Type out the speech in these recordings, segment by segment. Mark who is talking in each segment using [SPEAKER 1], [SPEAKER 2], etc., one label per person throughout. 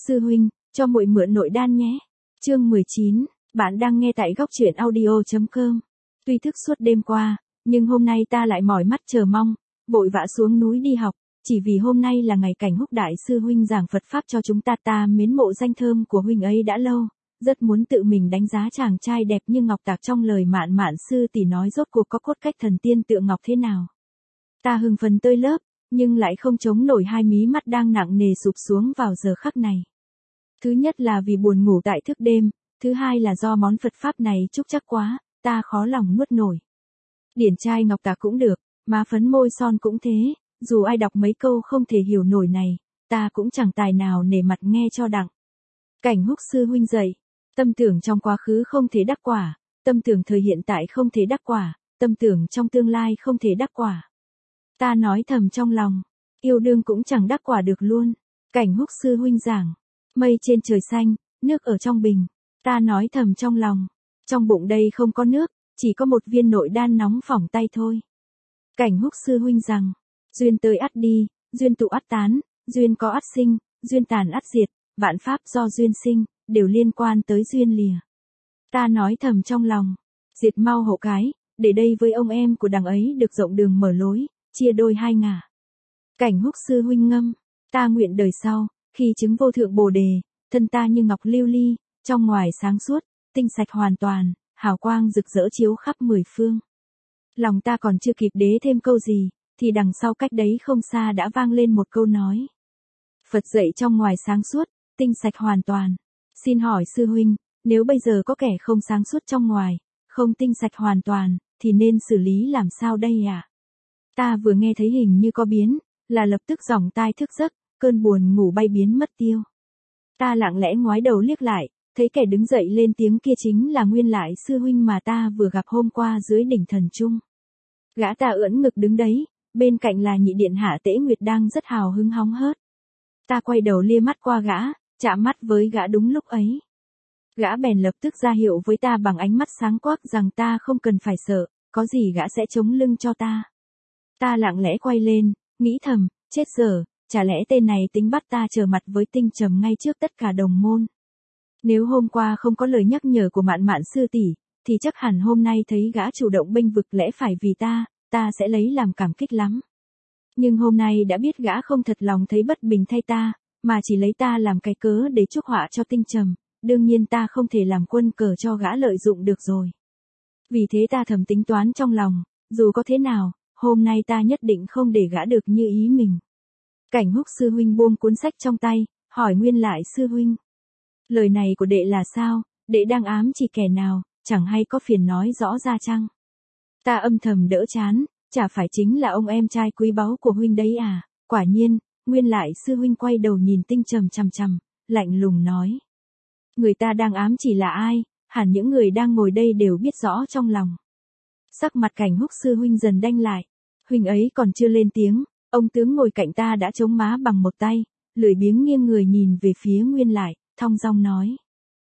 [SPEAKER 1] Sư huynh, cho muội mượn nội đan nhé. Chương 19, bạn đang nghe tại góc truyện audio.com. Tuy thức suốt đêm qua, nhưng hôm nay ta lại mỏi mắt chờ mong, vội vã xuống núi đi học, chỉ vì hôm nay là ngày Cảnh Húc đại sư huynh giảng Phật pháp cho chúng ta. Ta mến mộ danh thơm của huynh ấy đã lâu, rất muốn tự mình đánh giá chàng trai đẹp như ngọc tạc trong lời Mạn Mạn sư tỷ nói rốt cuộc có cốt cách thần tiên tựa ngọc thế nào. Ta hưng phấn tơi lớp, nhưng lại không chống nổi hai mí mắt đang nặng nề sụp xuống vào giờ khắc này. Thứ nhất là vì buồn ngủ tại thức đêm, thứ hai là do món Phật pháp này trúc chắc quá, ta khó lòng nuốt nổi. Điển trai ngọc tạc cũng được, má phấn môi son cũng thế, dù ai đọc mấy câu không thể hiểu nổi này, ta cũng chẳng tài nào nể mặt nghe cho đặng. Cảnh Húc sư huynh dạy, tâm tưởng trong quá khứ không thể đắc quả, tâm tưởng thời hiện tại không thể đắc quả, tâm tưởng trong tương lai không thể đắc quả. Ta nói thầm trong lòng, yêu đương cũng chẳng đắc quả được luôn. Cảnh Húc sư huynh giảng, mây trên trời xanh, nước ở trong bình. Ta nói thầm trong lòng, trong bụng đây không có nước, chỉ có một viên nội đan nóng phỏng tay thôi. Cảnh Húc sư huynh rằng, duyên tới ắt đi, duyên tụ ắt tán, duyên có ắt sinh, duyên tàn ắt diệt, vạn pháp do duyên sinh, đều liên quan tới duyên lìa. Ta nói thầm trong lòng, diệt mau hộ cái, để đây với ông em của đằng ấy được rộng đường mở lối, chia đôi hai ngả. Cảnh Húc sư huynh ngâm, ta nguyện đời sau, khi chứng vô thượng bồ đề, thân ta như ngọc lưu ly, trong ngoài sáng suốt, tinh sạch hoàn toàn, hào quang rực rỡ chiếu khắp mười phương. Lòng ta còn chưa kịp đế thêm câu gì, thì đằng sau cách đấy không xa đã vang lên một câu nói. Phật dạy trong ngoài sáng suốt, tinh sạch hoàn toàn. Xin hỏi sư huynh, nếu bây giờ có kẻ không sáng suốt trong ngoài, không tinh sạch hoàn toàn, thì nên xử lý làm sao đây ạ? Ta vừa nghe thấy hình như có biến, là lập tức giỏng tai thức giấc, cơn buồn ngủ bay biến mất tiêu. Ta lặng lẽ ngoái đầu liếc lại, thấy kẻ đứng dậy lên tiếng kia chính là nguyên lại sư huynh mà ta vừa gặp hôm qua dưới đỉnh Thần Trung. Gã ta ưỡn ngực đứng đấy, bên cạnh là nhị điện hạ Tễ Nguyệt đang rất hào hứng hóng hớt. Ta quay đầu lia mắt qua gã, chạm mắt với gã đúng lúc ấy. Gã bèn lập tức ra hiệu với ta bằng ánh mắt sáng quắc rằng ta không cần phải sợ, có gì gã sẽ chống lưng cho ta. Ta lặng lẽ quay lên, nghĩ thầm, chết giờ, chả lẽ tên này tính bắt ta trở mặt với Tinh Trầm ngay trước tất cả đồng môn. Nếu hôm qua không có lời nhắc nhở của Mạn Mạn sư tỷ, thì chắc hẳn hôm nay thấy gã chủ động bênh vực lẽ phải vì ta sẽ lấy làm cảm kích lắm. Nhưng hôm nay đã biết gã không thật lòng thấy bất bình thay ta, mà chỉ lấy ta làm cái cớ để chuốc họa cho Tinh Trầm, đương nhiên ta không thể làm quân cờ cho gã lợi dụng được rồi. Vì thế ta thầm tính toán trong lòng, dù có thế nào, hôm nay ta nhất định không để gã được như ý mình. Cảnh Húc sư huynh buông cuốn sách trong tay, hỏi nguyên lại sư huynh. Lời này của đệ là sao, đệ đang ám chỉ kẻ nào, chẳng hay có phiền nói rõ ra chăng? Ta âm thầm đỡ chán, chả phải chính là ông em trai quý báu của huynh đấy à? Quả nhiên, nguyên lại sư huynh quay đầu nhìn Tinh Trầm chằm chằm, lạnh lùng nói. Người ta đang ám chỉ là ai, hẳn những người đang ngồi đây đều biết rõ trong lòng. Sắc mặt Cảnh Húc sư huynh dần đanh lại, huynh ấy còn chưa lên tiếng, ông tướng ngồi cạnh ta đã chống má bằng một tay, lười biếng nghiêng người nhìn về phía nguyên lại, thong dong nói.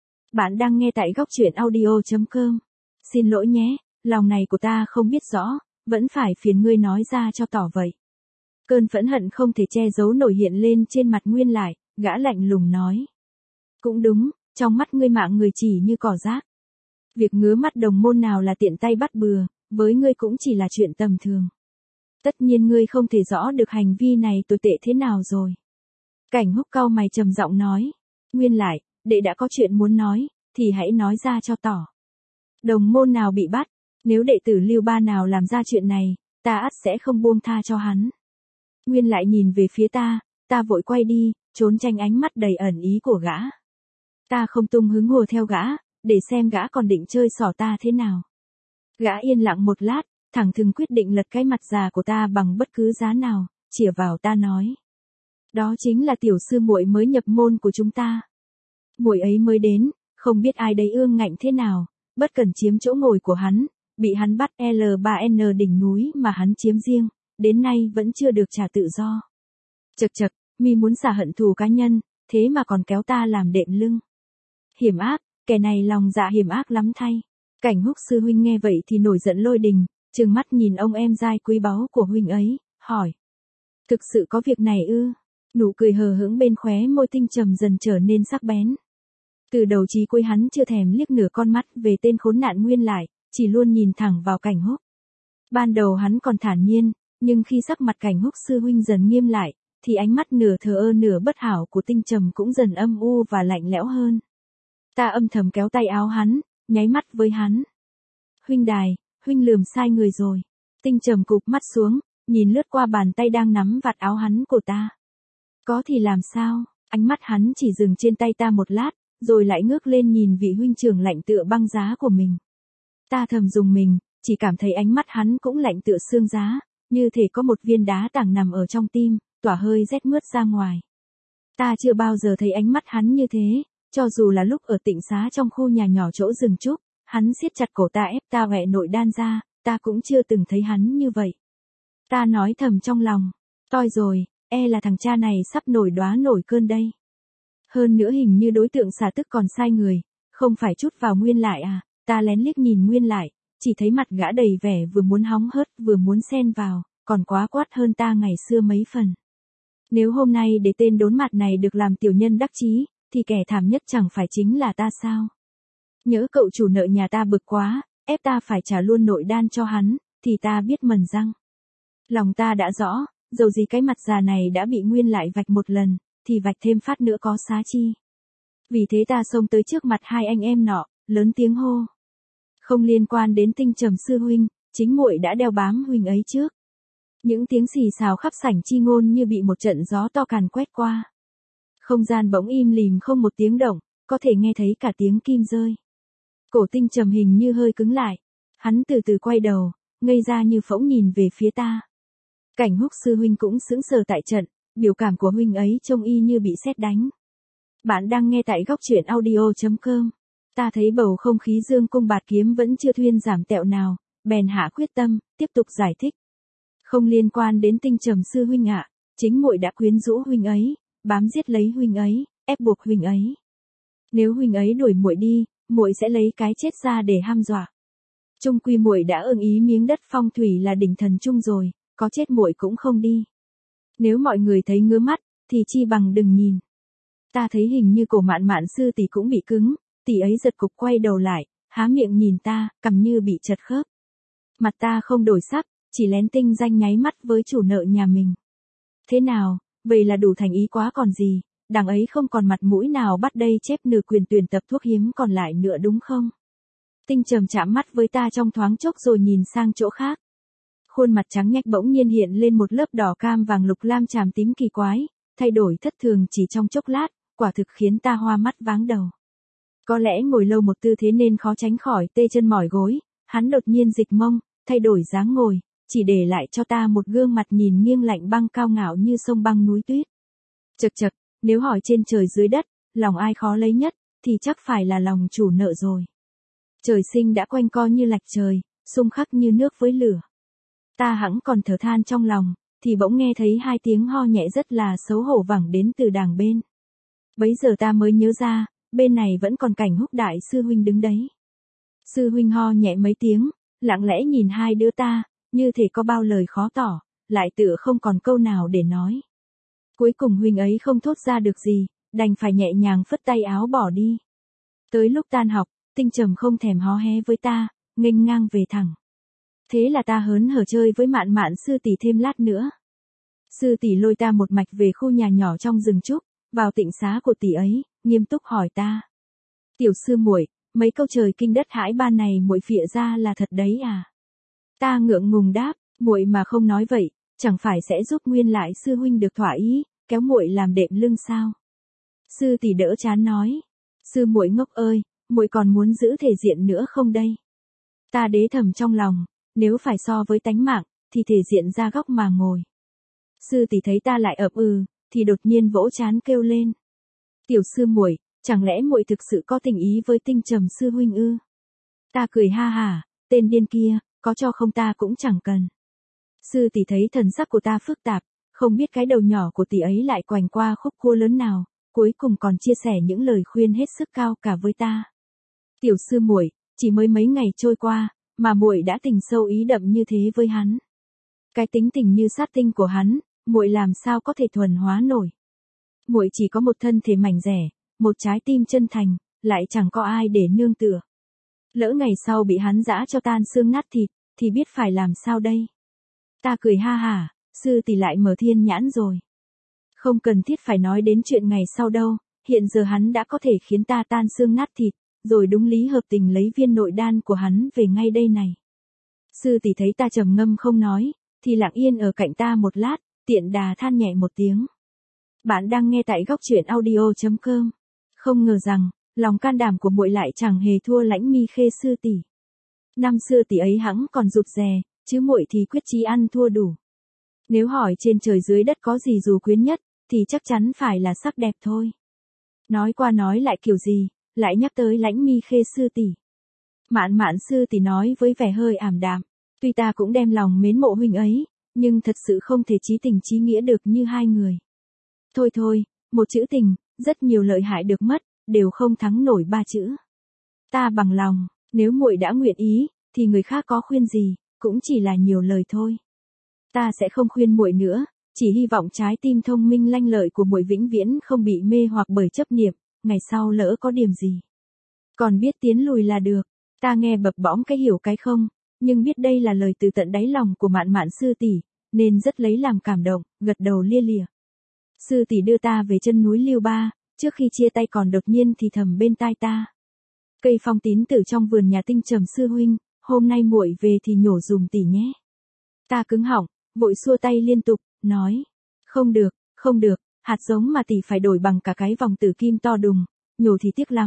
[SPEAKER 1] Bạn đang nghe tại góc truyện audio.com. Xin lỗi nhé, lòng này của ta không biết rõ, vẫn phải phiền ngươi nói ra cho tỏ vậy. Cơn phẫn hận không thể che giấu nổi hiện lên trên mặt nguyên lại, gã lạnh lùng nói. Cũng đúng, trong mắt ngươi mạng người chỉ như cỏ rác. Việc ngứa mắt đồng môn nào là tiện tay bắt bừa, với ngươi cũng chỉ là chuyện tầm thường. Tất nhiên ngươi không thể rõ được hành vi này tồi tệ thế nào rồi. Cảnh Húc cau mày trầm giọng nói. Nguyên lại, đệ đã có chuyện muốn nói, thì hãy nói ra cho tỏ. Đồng môn nào bị bắt, nếu đệ tử Lưu Ba nào làm ra chuyện này, ta ắt sẽ không buông tha cho hắn. Nguyên lại nhìn về phía ta vội quay đi, trốn tránh ánh mắt đầy ẩn ý của gã. Ta không tung hứng hùa theo gã, để xem gã còn định chơi xỏ ta thế nào. Gã yên lặng một lát, thẳng thừng quyết định lật cái mặt già của ta bằng bất cứ giá nào, chĩa vào ta nói. Đó chính là tiểu sư muội mới nhập môn của chúng ta. Muội ấy mới đến, không biết ai đấy ương ngạnh thế nào, bất cần chiếm chỗ ngồi của hắn, bị hắn bắt L3N đỉnh núi mà hắn chiếm riêng, đến nay vẫn chưa được trả tự do. Chậc chậc, mi muốn xả hận thù cá nhân, thế mà còn kéo ta làm đệm lưng. Hiểm ác, kẻ này lòng dạ hiểm ác lắm thay. Cảnh Húc sư huynh nghe vậy thì nổi giận lôi đình, trừng mắt nhìn ông em giai quý báu của huynh ấy, hỏi. Thực sự có việc này ư? Nụ cười hờ hững bên khóe môi Tinh Trầm dần trở nên sắc bén. Từ đầu chí cuối hắn chưa thèm liếc nửa con mắt về tên khốn nạn Nguyên lại, chỉ luôn nhìn thẳng vào Cảnh Húc. Ban đầu hắn còn thản nhiên, nhưng khi sắc mặt Cảnh Húc sư huynh dần nghiêm lại, thì ánh mắt nửa thờ ơ nửa bất hảo của Tinh Trầm cũng dần âm u và lạnh lẽo hơn. Ta âm thầm kéo tay áo hắn, nháy mắt với hắn. Huynh đài, huynh lườm sai người rồi. Tinh Trầm cụp mắt xuống, nhìn lướt qua bàn tay đang nắm vạt áo hắn của ta. Có thì làm sao, ánh mắt hắn chỉ dừng trên tay ta một lát, rồi lại ngước lên nhìn vị huynh trưởng lạnh tựa băng giá của mình. Ta thầm dùng mình, chỉ cảm thấy ánh mắt hắn cũng lạnh tựa xương giá, như thể có một viên đá tảng nằm ở trong tim, tỏa hơi rét mướt ra ngoài. Ta chưa bao giờ thấy ánh mắt hắn như thế, cho dù là lúc ở Tịnh Xá trong khu nhà nhỏ chỗ rừng trúc, hắn siết chặt cổ ta ép ta vẹ nội đan ra, ta cũng chưa từng thấy hắn như vậy. Ta nói thầm trong lòng, toi rồi, e là thằng cha này sắp nổi đóa nổi cơn đây. Hơn nữa hình như đối tượng xả tức còn sai người, không phải chút vào Nguyên lại à, ta lén liếc nhìn Nguyên lại, chỉ thấy mặt gã đầy vẻ vừa muốn hóng hớt vừa muốn xen vào, còn quá quát hơn ta ngày xưa mấy phần. Nếu hôm nay để tên đốn mặt này được làm tiểu nhân đắc chí, thì kẻ thảm nhất chẳng phải chính là ta sao? Nhớ cậu chủ nợ nhà ta bực quá, ép ta phải trả luôn nội đan cho hắn, thì ta biết mần răng. Lòng ta đã rõ, dầu gì cái mặt già này đã bị Nguyên lại vạch một lần, thì vạch thêm phát nữa có xá chi. Vì thế ta xông tới trước mặt hai anh em nọ, lớn tiếng hô. Không liên quan đến Tinh Trầm sư huynh, chính muội đã đeo bám huynh ấy trước. Những tiếng xì xào khắp sảnh chi ngôn như bị một trận gió to càn quét qua. Không gian bỗng im lìm không một tiếng động, có thể nghe thấy cả tiếng kim rơi. Cổ Tinh Trầm hình như hơi cứng lại. Hắn từ từ quay đầu, ngây ra như phỗng nhìn về phía ta. Cảnh Húc sư huynh cũng sững sờ tại trận, biểu cảm của huynh ấy trông y như bị sét đánh. Bạn đang nghe tại góc truyện audio.com. Ta thấy bầu không khí dương cung bạt kiếm vẫn chưa thuyên giảm tẹo nào, bèn hạ quyết tâm, tiếp tục giải thích. Không liên quan đến Tinh Trầm sư huynh ạ, chính muội đã quyến rũ huynh ấy, bám giết lấy huynh ấy, ép buộc huynh ấy. Nếu huynh ấy đuổi muội đi, muội sẽ lấy cái chết ra để hăm dọa. Chung quy muội đã ưng ý miếng đất phong thủy là đỉnh thần chung rồi, có chết muội cũng không đi. Nếu mọi người thấy ngứa mắt, thì chi bằng đừng nhìn. Ta thấy hình như cổ Mạn Mạn sư tỷ cũng bị cứng, tỷ ấy giật cục quay đầu lại, há miệng nhìn ta, cằm như bị chật khớp. Mặt ta không đổi sắc, chỉ lén tinh danh nháy mắt với chủ nợ nhà mình. Thế nào, vậy là đủ thành ý quá còn gì, đằng ấy không còn mặt mũi nào bắt đây chép nửa quyền tuyển tập thuốc hiếm còn lại nữa đúng không? Tinh Trầm chạm mắt với ta trong thoáng chốc rồi nhìn sang chỗ khác. Khuôn mặt trắng nhách bỗng nhiên hiện lên một lớp đỏ cam vàng lục lam chàm tím kỳ quái, thay đổi thất thường chỉ trong chốc lát, quả thực khiến ta hoa mắt váng đầu. Có lẽ ngồi lâu một tư thế nên khó tránh khỏi tê chân mỏi gối, hắn đột nhiên dịch mông, thay đổi dáng ngồi, chỉ để lại cho ta một gương mặt nhìn nghiêng lạnh băng cao ngạo như sông băng núi tuyết. Chậc chậc, nếu hỏi trên trời dưới đất, lòng ai khó lấy nhất, thì chắc phải là lòng chủ nợ rồi. Trời sinh đã quanh co như lạch trời, xung khắc như nước với lửa. Ta hẵng còn thở than trong lòng, thì bỗng nghe thấy hai tiếng ho nhẹ rất là xấu hổ vẳng đến từ đàng bên. Bấy giờ ta mới nhớ ra, bên này vẫn còn Cảnh Húc đại sư huynh đứng đấy. Sư huynh ho nhẹ mấy tiếng, lặng lẽ nhìn hai đứa ta, như thể có bao lời khó tỏ, lại tựa không còn câu nào để nói. Cuối cùng huynh ấy không thốt ra được gì, đành phải nhẹ nhàng phất tay áo bỏ đi. Tới lúc tan học, Tinh Trầm không thèm hó hé với ta, nghênh ngang về thẳng. Thế là ta hớn hở chơi với Mạn Mạn sư tỷ thêm lát nữa. Sư tỷ lôi ta một mạch về khu nhà nhỏ trong rừng trúc, vào tịnh xá của tỷ ấy, nghiêm túc hỏi ta. Tiểu sư muội, mấy câu trời kinh đất hãi ban này muội phịa ra là thật đấy à? Ta ngượng ngùng đáp, muội mà không nói vậy, chẳng phải sẽ giúp Nguyên lại sư huynh được thỏa ý, kéo muội làm đệm lưng sao? Sư tỷ đỡ chán nói, sư muội ngốc ơi, muội còn muốn giữ thể diện nữa không đây? Ta đế thầm trong lòng, nếu phải so với tánh mạng, thì thể diện ra góc mà ngồi. Sư tỷ thấy ta lại ậm thì đột nhiên vỗ chán kêu lên. Tiểu sư muội, chẳng lẽ muội thực sự có tình ý với Tinh Trầm sư huynh ư? Ta cười ha hả, tên điên kia, có cho không ta cũng chẳng cần. Sư tỷ thấy thần sắc của ta phức tạp, không biết cái đầu nhỏ của tỷ ấy lại quành qua khúc cua lớn nào, cuối cùng còn chia sẻ những lời khuyên hết sức cao cả với ta. Tiểu sư muội, chỉ mới mấy ngày trôi qua, mà muội đã tình sâu ý đậm như thế với hắn. Cái tính tình như sát tinh của hắn, muội làm sao có thể thuần hóa nổi. Muội chỉ có một thân thể mảnh dẻ, một trái tim chân thành, lại chẳng có ai để nương tựa. Lỡ ngày sau bị hắn giã cho tan xương nát thịt, thì biết phải làm sao đây? Ta cười ha hả, sư tỷ lại mở thiên nhãn rồi. Không cần thiết phải nói đến chuyện ngày sau đâu, hiện giờ hắn đã có thể khiến ta tan xương nát thịt, rồi đúng lý hợp tình lấy viên nội đan của hắn về ngay đây này. Sư tỷ thấy ta trầm ngâm không nói, thì lặng yên ở cạnh ta một lát, tiện đà than nhẹ một tiếng. Bạn đang nghe tại góc truyện audio.com. Không ngờ rằng, lòng can đảm của muội lại chẳng hề thua Lãnh Mi Khê sư tỷ. Năm xưa tỷ ấy hẵng còn rụt rè, chứ muội thì quyết chí ăn thua đủ. Nếu hỏi trên trời dưới đất có gì dù quyến nhất, thì chắc chắn phải là sắc đẹp thôi. Nói qua nói lại kiểu gì, lại nhắc tới Lãnh Mi Khê sư tỷ. Mạn Mạn sư tỷ nói với vẻ hơi ảm đạm, tuy ta cũng đem lòng mến mộ huynh ấy, nhưng thật sự không thể chí tình chí nghĩa được như hai người. Thôi thôi, một chữ tình, rất nhiều lợi hại được mất, đều không thắng nổi ba chữ. Ta bằng lòng, nếu muội đã nguyện ý, thì người khác có khuyên gì, cũng chỉ là nhiều lời thôi. Ta sẽ không khuyên muội nữa, chỉ hy vọng trái tim thông minh lanh lợi của muội vĩnh viễn không bị mê hoặc bởi chấp niệm, ngày sau lỡ có điểm gì. Còn biết tiến lùi là được. Ta nghe bập bõm cái hiểu cái không, nhưng biết đây là lời từ tận đáy lòng của Mạn Mạn sư tỷ, nên rất lấy làm cảm động, gật đầu lia lịa. Sư tỷ đưa ta về chân núi Liêu Ba, trước khi chia tay còn đột nhiên thì thầm bên tai ta. Cây phong tín tử trong vườn nhà Tinh Trầm sư huynh, hôm nay muội về thì nhổ dùm tỷ nhé. Ta cứng họng, vội xua tay liên tục, nói. Không được, không được, hạt giống mà tỷ phải đổi bằng cả cái vòng tử kim to đùng, nhổ thì tiếc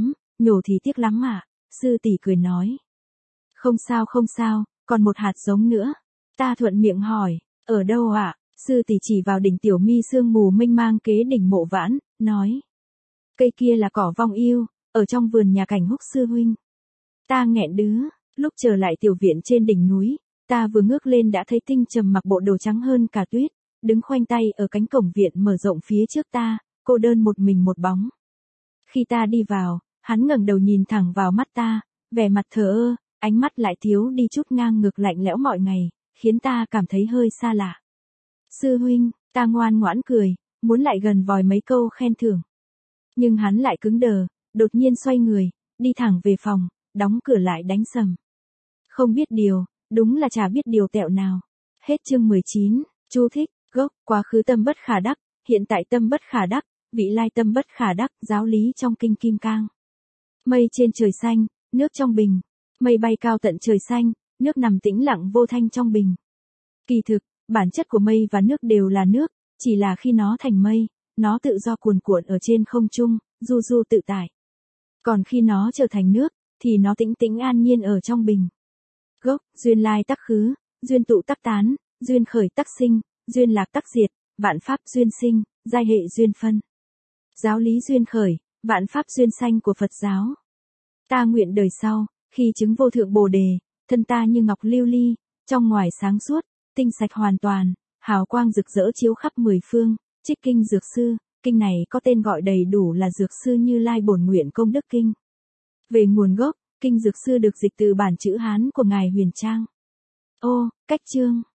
[SPEAKER 1] lắm ạ. Sư tỷ cười nói. Không sao, còn một hạt giống nữa. Ta thuận miệng hỏi, ở đâu ạ? Sư tỷ chỉ vào đỉnh tiểu mi sương mù mênh mang kế đỉnh Mộ Vãn, nói. Cây kia là cỏ vong yêu, ở trong vườn nhà Cảnh Húc sư huynh. Ta nghẹn đứ, lúc trở lại tiểu viện trên đỉnh núi, ta vừa ngước lên đã thấy Tinh Trầm mặc bộ đồ trắng hơn cả tuyết, đứng khoanh tay ở cánh cổng viện mở rộng phía trước ta, cô đơn một mình một bóng. Khi ta đi vào, hắn ngẩng đầu nhìn thẳng vào mắt ta, vẻ mặt thờ ơ, ánh mắt lại thiếu đi chút ngang ngược lạnh lẽo mọi ngày, khiến ta cảm thấy hơi xa lạ. Sư huynh, ta ngoan ngoãn cười, muốn lại gần vòi mấy câu khen thưởng. Nhưng hắn lại cứng đờ, đột nhiên xoay người, đi thẳng về phòng, đóng cửa lại đánh sầm. Không biết điều, đúng là chả biết điều tẹo nào. Hết chương 19, chú thích, gốc, quá khứ tâm bất khả đắc, hiện tại tâm bất khả đắc, vị lai tâm bất khả đắc, giáo lý trong kinh Kim Cang. Mây trên trời xanh, nước trong bình. Mây bay cao tận trời xanh, nước nằm tĩnh lặng vô thanh trong bình. Kỳ thực, bản chất của mây và nước đều là nước, chỉ là khi nó thành mây, nó tự do cuồn cuộn ở trên không trung, du du tự tại. Còn khi nó trở thành nước, thì nó tĩnh tĩnh an nhiên ở trong bình. Gốc, duyên lai tắc khứ, duyên tụ tắc tán, duyên khởi tắc sinh, duyên lạc tắc diệt, vạn pháp duyên sinh, giai hệ duyên phân. Giáo lý duyên khởi, vạn pháp duyên sanh của Phật giáo. Ta nguyện đời sau, khi chứng vô thượng Bồ đề, thân ta như ngọc lưu ly, trong ngoài sáng suốt, tinh sạch hoàn toàn, hào quang rực rỡ chiếu khắp mười phương. Trích kinh Dược Sư, kinh này có tên gọi đầy đủ là Dược Sư Như Lai Bổn Nguyện Công Đức Kinh. Về nguồn gốc, kinh Dược Sư được dịch từ bản chữ Hán của ngài Huyền Trang. Ô, cách chương.